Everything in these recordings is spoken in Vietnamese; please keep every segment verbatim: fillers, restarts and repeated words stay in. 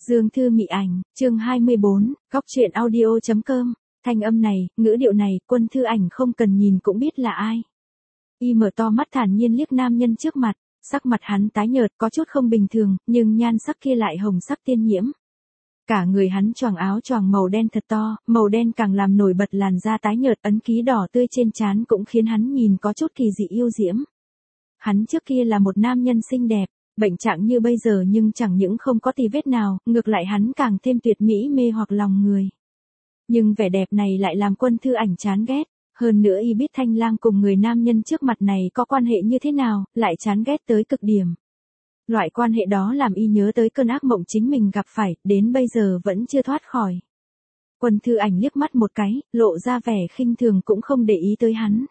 Dương Thư Mị Ảnh, chương hai mươi bốn, góc truyện audio.com, thanh âm này, ngữ điệu này, Quân Thư Ảnh không cần nhìn cũng biết là ai. Y mở to mắt thản nhiên liếc nam nhân trước mặt, sắc mặt hắn tái nhợt có chút không bình thường, nhưng nhan sắc kia lại hồng sắc tiên nhiễm. Cả người hắn choàng áo choàng màu đen thật to, màu đen càng làm nổi bật làn da tái nhợt, ấn ký đỏ tươi trên trán cũng khiến hắn nhìn có chút kỳ dị yêu diễm. Hắn trước kia là một nam nhân xinh đẹp, bệnh trạng như bây giờ nhưng chẳng những không có tì vết nào, ngược lại hắn càng thêm tuyệt mỹ mê hoặc lòng người. Nhưng vẻ đẹp này lại làm Quân Thư Ảnh chán ghét, hơn nữa y biết Thanh Lang cùng người nam nhân trước mặt này có quan hệ như thế nào, lại chán ghét tới cực điểm. Loại quan hệ đó làm y nhớ tới cơn ác mộng chính mình gặp phải, đến bây giờ vẫn chưa thoát khỏi. Quân Thư Ảnh liếc mắt một cái, lộ ra vẻ khinh thường cũng không để ý tới hắn.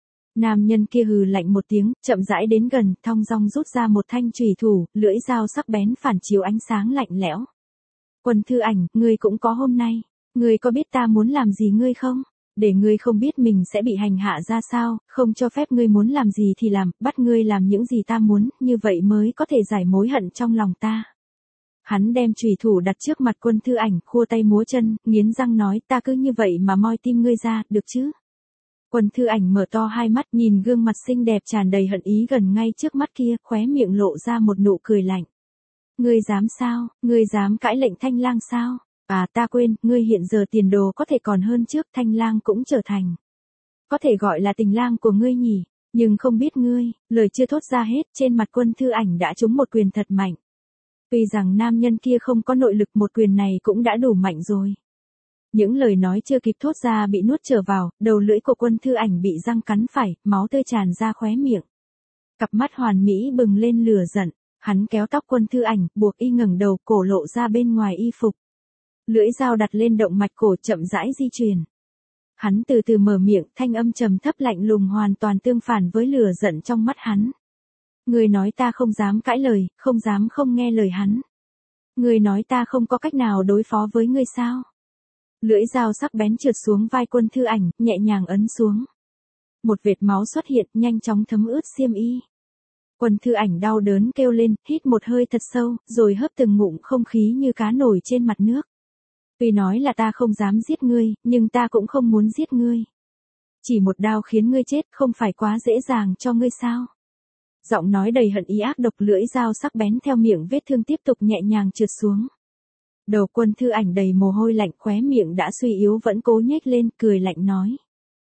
Nam nhân kia hừ lạnh một tiếng, chậm rãi đến gần, thong dong rút ra một thanh chùy thủ, lưỡi dao sắc bén phản chiếu ánh sáng lạnh lẽo. Quân Thư Ảnh, ngươi cũng có hôm nay, ngươi có biết ta muốn làm gì ngươi không? Để ngươi không biết mình sẽ bị hành hạ ra sao, không cho phép ngươi muốn làm gì thì làm, bắt ngươi làm những gì ta muốn, như vậy mới có thể giải mối hận trong lòng ta. Hắn đem chùy thủ đặt trước mặt Quân Thư Ảnh, khua tay múa chân, nghiến răng nói, ta cứ như vậy mà moi tim ngươi ra, được chứ? Quân Thư Ảnh mở to hai mắt nhìn gương mặt xinh đẹp tràn đầy hận ý gần ngay trước mắt kia, khóe miệng lộ ra một nụ cười lạnh. Ngươi dám sao, ngươi dám cãi lệnh Thanh Lang sao? À ta quên, ngươi hiện giờ tiền đồ có thể còn hơn trước, Thanh Lang cũng trở thành. Có thể gọi là tình lang của ngươi nhỉ, nhưng không biết ngươi, lời chưa thốt ra hết, trên mặt Quân Thư Ảnh đã trúng một quyền thật mạnh. Tuy rằng nam nhân kia không có nội lực, một quyền này cũng đã đủ mạnh rồi. Những lời nói chưa kịp thốt ra bị nuốt trở vào, đầu lưỡi của Quân Thư Ảnh bị răng cắn phải, máu tươi tràn ra khóe miệng. Cặp mắt hoàn mỹ bừng lên lửa giận, hắn kéo tóc Quân Thư Ảnh, buộc y ngẩng đầu, cổ lộ ra bên ngoài y phục. Lưỡi dao đặt lên động mạch cổ, chậm rãi di chuyển. Hắn từ từ mở miệng, thanh âm trầm thấp lạnh lùng hoàn toàn tương phản với lửa giận trong mắt hắn. Ngươi nói ta không dám cãi lời, không dám không nghe lời hắn. Ngươi nói ta không có cách nào đối phó với ngươi sao? Lưỡi dao sắc bén trượt xuống vai Quân Thư Ảnh, nhẹ nhàng ấn xuống. Một vệt máu xuất hiện, nhanh chóng thấm ướt xiêm y. Quân Thư Ảnh đau đớn kêu lên, hít một hơi thật sâu, rồi hớp từng ngụm không khí như cá nổi trên mặt nước. Tuy nói là ta không dám giết ngươi, nhưng ta cũng không muốn giết ngươi. Chỉ một đao khiến ngươi chết không phải quá dễ dàng cho ngươi sao? Giọng nói đầy hận ý ác độc, lưỡi dao sắc bén theo miệng vết thương tiếp tục nhẹ nhàng trượt xuống. Đầu Quân Thư Ảnh đầy mồ hôi lạnh, khóe miệng đã suy yếu vẫn cố nhếch lên, cười lạnh nói.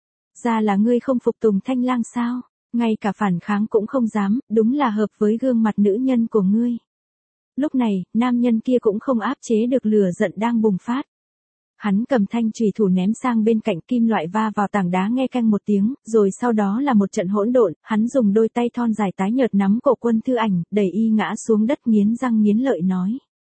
Ra là ngươi không phục tùng Thanh Lang sao? Ngay cả phản kháng cũng không dám, đúng là hợp với gương mặt nữ nhân của ngươi. Lúc này, nam nhân kia cũng không áp chế được lửa giận đang bùng phát. Hắn cầm thanh chùy thủ ném sang bên cạnh, kim loại va vào tảng đá nghe canh một tiếng, rồi sau đó là một trận hỗn độn, hắn dùng đôi tay thon dài tái nhợt nắm cổ Quân Thư Ảnh, đẩy y ngã xuống đất, nghiến răng nghiến lợi nói.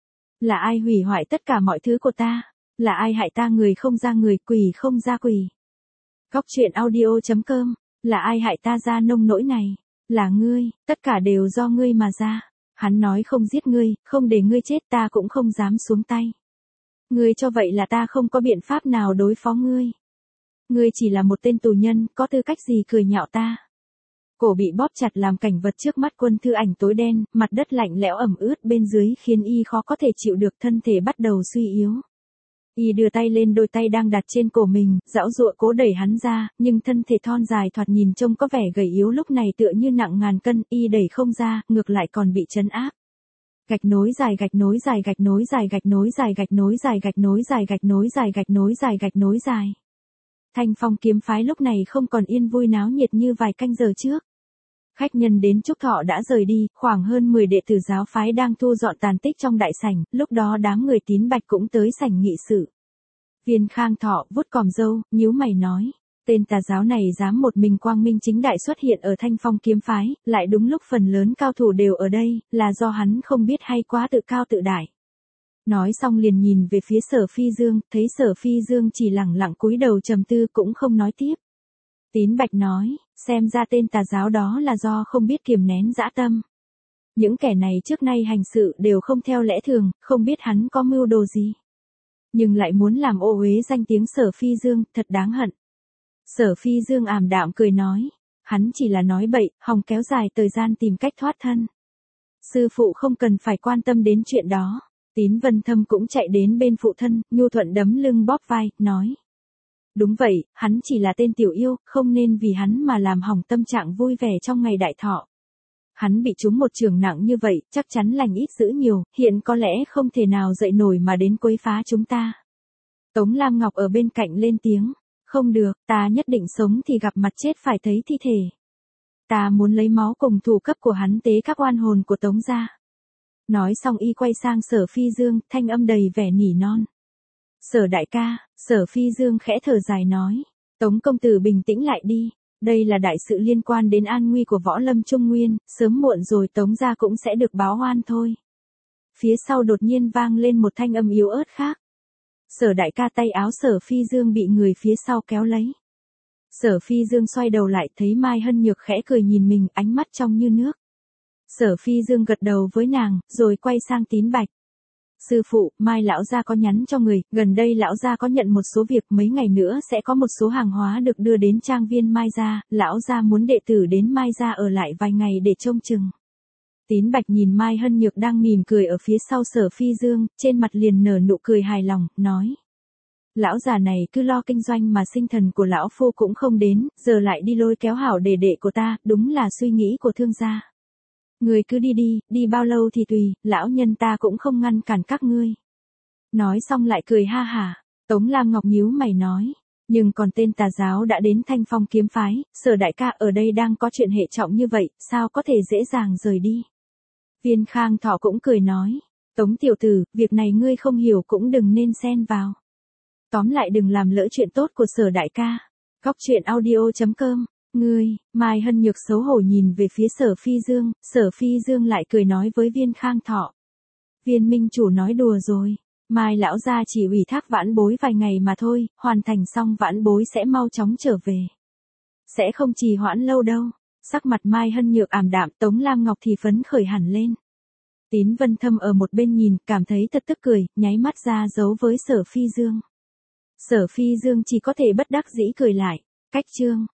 Là ai hủy hoại tất cả mọi thứ của ta? Là ai hại ta người không ra người, quỷ không ra quỷ? Góc truyện audio.com, là ai hại ta ra nông nỗi này? Là ngươi, tất cả đều do ngươi mà ra. Hắn nói không giết ngươi, không để ngươi chết, ta cũng không dám xuống tay. Ngươi cho vậy là ta không có biện pháp nào đối phó ngươi. Ngươi chỉ là một tên tù nhân, có tư cách gì cười nhạo ta? Cổ bị bóp chặt làm cảnh vật trước mắt Quân Thư Ảnh tối đen, mặt đất lạnh lẽo ẩm ướt bên dưới khiến y khó có thể chịu được, thân thể bắt đầu suy yếu. Y đưa tay lên đôi tay đang đặt trên cổ mình, giãu giụa cố đẩy hắn ra, nhưng thân thể thon dài thoạt nhìn trông có vẻ gầy yếu lúc này tựa như nặng ngàn cân, y đẩy không ra, ngược lại còn bị trấn áp. Gạch nối dài gạch nối dài gạch nối dài gạch nối dài gạch nối dài gạch nối dài gạch nối dài gạch nối dài gạch nối dài. Thanh Phong kiếm phái lúc này không còn yên vui náo nhiệt như vài canh giờ trước. Khách nhân đến chúc thọ đã rời đi, khoảng hơn mười đệ tử giáo phái đang thu dọn tàn tích trong đại sảnh, lúc đó đám người Tín Bạch cũng tới sảnh nghị sự. Viên Khang Thọ vuốt còm râu, nhíu mày nói, tên tà giáo này dám một mình quang minh chính đại xuất hiện ở Thanh Phong kiếm phái, lại đúng lúc phần lớn cao thủ đều ở đây, là do hắn không biết hay quá tự cao tự đại. Nói xong liền nhìn về phía Sở Phi Dương, thấy Sở Phi Dương chỉ lẳng lặng cúi đầu trầm tư cũng không nói tiếp. Tín Bạch nói, xem ra tên tà giáo đó là do không biết kiềm nén dã tâm. Những kẻ này trước nay hành sự đều không theo lẽ thường, không biết hắn có mưu đồ gì. Nhưng lại muốn làm ô uế danh tiếng Sở Phi Dương, thật đáng hận. Sở Phi Dương ảm đạm cười nói, hắn chỉ là nói bậy, hòng kéo dài thời gian tìm cách thoát thân. Sư phụ không cần phải quan tâm đến chuyện đó. Tín Vân Thâm cũng chạy đến bên phụ thân, nhu thuận đấm lưng bóp vai, nói. Đúng vậy, hắn chỉ là tên tiểu yêu, không nên vì hắn mà làm hỏng tâm trạng vui vẻ trong ngày đại thọ. Hắn bị trúng một trường nặng như vậy, chắc chắn lành ít dữ nhiều, hiện có lẽ không thể nào dậy nổi mà đến quấy phá chúng ta. Tống Lam Ngọc ở bên cạnh lên tiếng, không được, ta nhất định sống thì gặp mặt chết phải thấy thi thể. Ta muốn lấy máu cùng thủ cấp của hắn tế các oan hồn của Tống gia. Nói xong y quay sang Sở Phi Dương, thanh âm đầy vẻ nỉ non. Sở đại ca, Sở Phi Dương khẽ thở dài nói, Tống công tử bình tĩnh lại đi, đây là đại sự liên quan đến an nguy của võ lâm Trung Nguyên, sớm muộn rồi Tống gia cũng sẽ được báo oan thôi. Phía sau đột nhiên vang lên một thanh âm yếu ớt khác. Sở đại ca tay áo Sở Phi Dương bị người phía sau kéo lấy. Sở Phi Dương xoay đầu lại thấy Mai Hân Nhược khẽ cười nhìn mình, ánh mắt trong như nước. Sở Phi Dương gật đầu với nàng, rồi quay sang Tín Bạch. Sư phụ, Mai lão gia có nhắn cho người, gần đây lão gia có nhận một số việc, mấy ngày nữa sẽ có một số hàng hóa được đưa đến trang viên Mai gia, lão gia muốn đệ tử đến Mai gia ở lại vài ngày để trông chừng. Tín Bạch nhìn Mai Hân Nhược đang mỉm cười ở phía sau Sở Phi Dương, trên mặt liền nở nụ cười hài lòng, nói. Lão già này cứ lo kinh doanh mà sinh thần của lão phu cũng không đến, giờ lại đi lôi kéo hảo đệ đệ của ta, đúng là suy nghĩ của thương gia. Người cứ đi đi, đi bao lâu thì tùy, lão nhân ta cũng không ngăn cản các ngươi. Nói xong lại cười ha hả, Tống Lam Ngọc nhíu mày nói, nhưng còn tên tà giáo đã đến Thanh Phong kiếm phái, Sở đại ca ở đây đang có chuyện hệ trọng như vậy, sao có thể dễ dàng rời đi. Viên Khang Thọ cũng cười nói, Tống tiểu tử, việc này ngươi không hiểu cũng đừng nên xen vào. Tóm lại đừng làm lỡ chuyện tốt của Sở đại ca. Góc truyện audio chấm com. Ngươi, Mai Hân Nhược xấu hổ nhìn về phía Sở Phi Dương, Sở Phi Dương lại cười nói với Viên Khang Thọ. Viên minh chủ nói đùa rồi, Mai lão gia chỉ ủy thác vãn bối vài ngày mà thôi, hoàn thành xong vãn bối sẽ mau chóng trở về. Sẽ không trì hoãn lâu đâu. Sắc mặt Mai Hân Nhược ảm đạm, Tống Lam Ngọc thì phấn khởi hẳn lên. Tín Vân Thâm ở một bên nhìn, cảm thấy thật tức cười, nháy mắt ra giấu với Sở Phi Dương. Sở Phi Dương chỉ có thể bất đắc dĩ cười lại. Cách chương